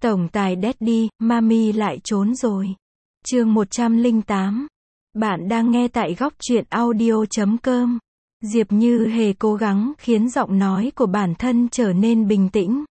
Tổng tài Daddy, Mami lại trốn rồi. Chương 108. Bạn đang nghe tại góc truyện audio.com. Diệp Như Hề cố gắng khiến giọng nói của bản thân trở nên bình tĩnh.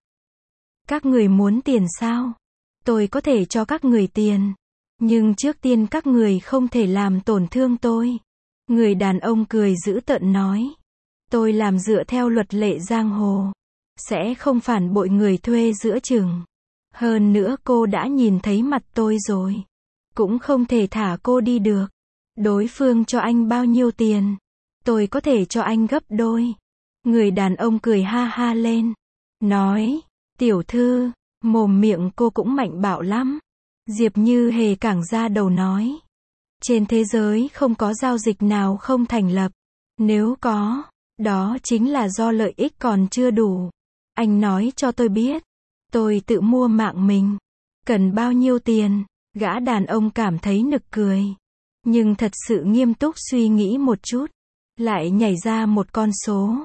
Các người muốn tiền sao? Tôi có thể cho các người tiền. Nhưng trước tiên các người không thể làm tổn thương tôi. Người đàn ông cười dữ tợn nói. Tôi làm dựa theo luật lệ giang hồ. Sẽ không phản bội người thuê giữa chừng. Hơn nữa cô đã nhìn thấy mặt tôi rồi. Cũng không thể thả cô đi được. Đối phương cho anh bao nhiêu tiền? Tôi có thể cho anh gấp đôi. Người đàn ông cười ha ha lên. Nói, tiểu thư, mồm miệng cô cũng mạnh bạo lắm. Diệp Như Hề cẳng ra đầu nói. Trên thế giới không có giao dịch nào không thành lập. Nếu có, đó chính là do lợi ích còn chưa đủ. Anh nói cho tôi biết. Tôi tự mua mạng mình. Cần bao nhiêu tiền? Gã đàn ông cảm thấy nực cười. Nhưng thật sự nghiêm túc suy nghĩ một chút. Lại nhảy ra một con số.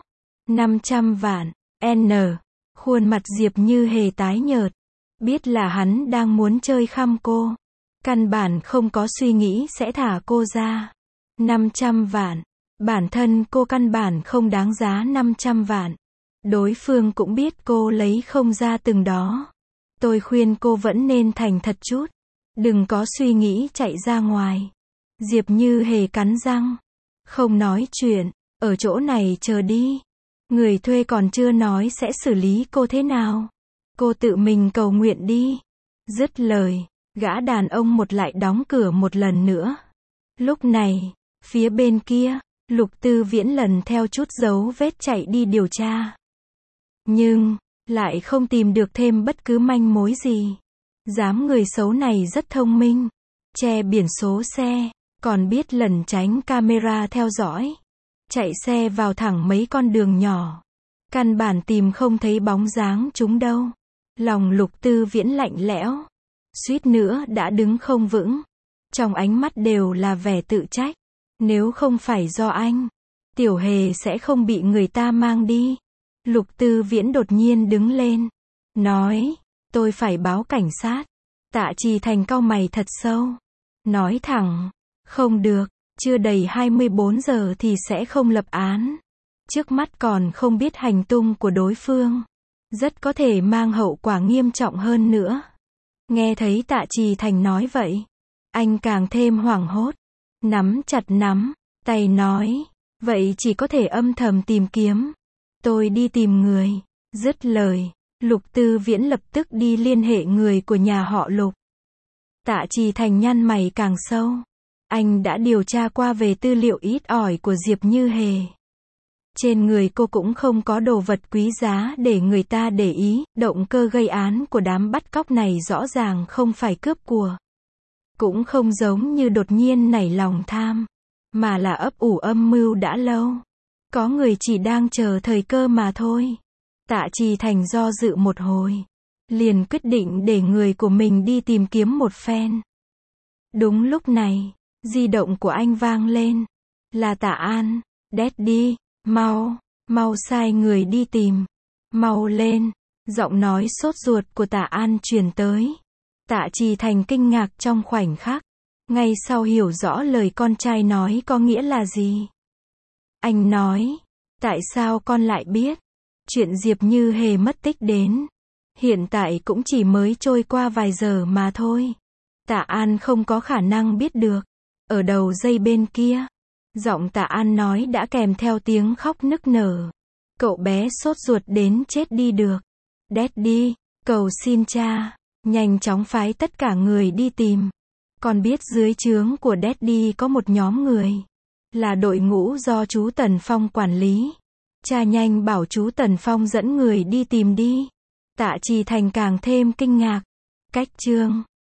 500 vạn. N. Khuôn mặt Diệp Như Hề tái nhợt. Biết là hắn đang muốn chơi khăm cô. Căn bản không có suy nghĩ sẽ thả cô ra. 500 vạn. Bản thân cô căn bản không đáng giá 500 vạn. Đối phương cũng biết cô lấy không ra từng đó. Tôi khuyên cô vẫn nên thành thật chút. Đừng có suy nghĩ chạy ra ngoài. Diệp Như Hề cắn răng. Không nói chuyện. Ở chỗ này chờ đi. Người thuê còn chưa nói sẽ xử lý cô thế nào. Cô tự mình cầu nguyện đi. Dứt lời. Gã đàn ông một lại đóng cửa một lần nữa. Lúc này, phía bên kia, Lục Tư Viễn lần theo chút dấu vết chạy đi điều tra. Nhưng, lại không tìm được thêm bất cứ manh mối gì. Dám người xấu này rất thông minh. Che biển số xe, còn biết lẩn tránh camera theo dõi. Chạy xe vào thẳng mấy con đường nhỏ. Căn bản tìm không thấy bóng dáng chúng đâu. Lòng Lục Tư Viễn lạnh lẽo. Suýt nữa đã đứng không vững. Trong ánh mắt đều là vẻ tự trách. Nếu không phải do anh, Tiểu Hề sẽ không bị người ta mang đi. Lục Tư Viễn đột nhiên đứng lên. Nói, tôi phải báo cảnh sát. Tạ Trì Thành cau mày thật sâu. Nói thẳng, không được, chưa đầy 24 giờ thì sẽ không lập án. Trước mắt còn không biết hành tung của đối phương. Rất có thể mang hậu quả nghiêm trọng hơn nữa. Nghe thấy Tạ Trì Thành nói vậy, anh càng thêm hoảng hốt. Nắm chặt nắm tay nói, vậy chỉ có thể âm thầm tìm kiếm. Tôi đi tìm người. Dứt lời, Lục Tư Viễn lập tức đi liên hệ người của nhà họ Lục. Tạ Trì Thành nhăn mày càng sâu. Anh đã điều tra qua về tư liệu ít ỏi của Diệp Như Hề. Trên người cô cũng không có đồ vật quý giá để người ta để ý. Động cơ gây án của đám bắt cóc này rõ ràng không phải cướp của. Cũng không giống như đột nhiên nảy lòng tham. Mà là ấp ủ âm mưu đã lâu. Có người chỉ đang chờ thời cơ mà thôi. Tạ Trì Thành do dự một hồi. Liền quyết định để người của mình đi tìm kiếm một phen. Đúng lúc này, di động của anh vang lên. Là Tạ An. Daddy, mau sai người đi tìm. Mau lên. Giọng nói sốt ruột của Tạ An truyền tới. Tạ Trì Thành kinh ngạc trong khoảnh khắc. Ngay sau hiểu rõ lời con trai nói có nghĩa là gì. Anh nói, tại sao con lại biết? Chuyện Diệp Như Hề mất tích đến. Hiện tại cũng chỉ mới trôi qua vài giờ mà thôi. Tạ An không có khả năng biết được. Ở đầu dây bên kia, giọng Tạ An nói đã kèm theo tiếng khóc nức nở. Cậu bé sốt ruột đến chết đi được. Daddy, cầu xin cha, nhanh chóng phái tất cả người đi tìm. Con biết dưới trướng của Daddy có một nhóm người. Là đội ngũ do chú Tần Phong quản lý. Cha nhanh bảo chú Tần Phong dẫn người đi tìm đi. Tạ Trì Thành càng thêm kinh ngạc. Cách chương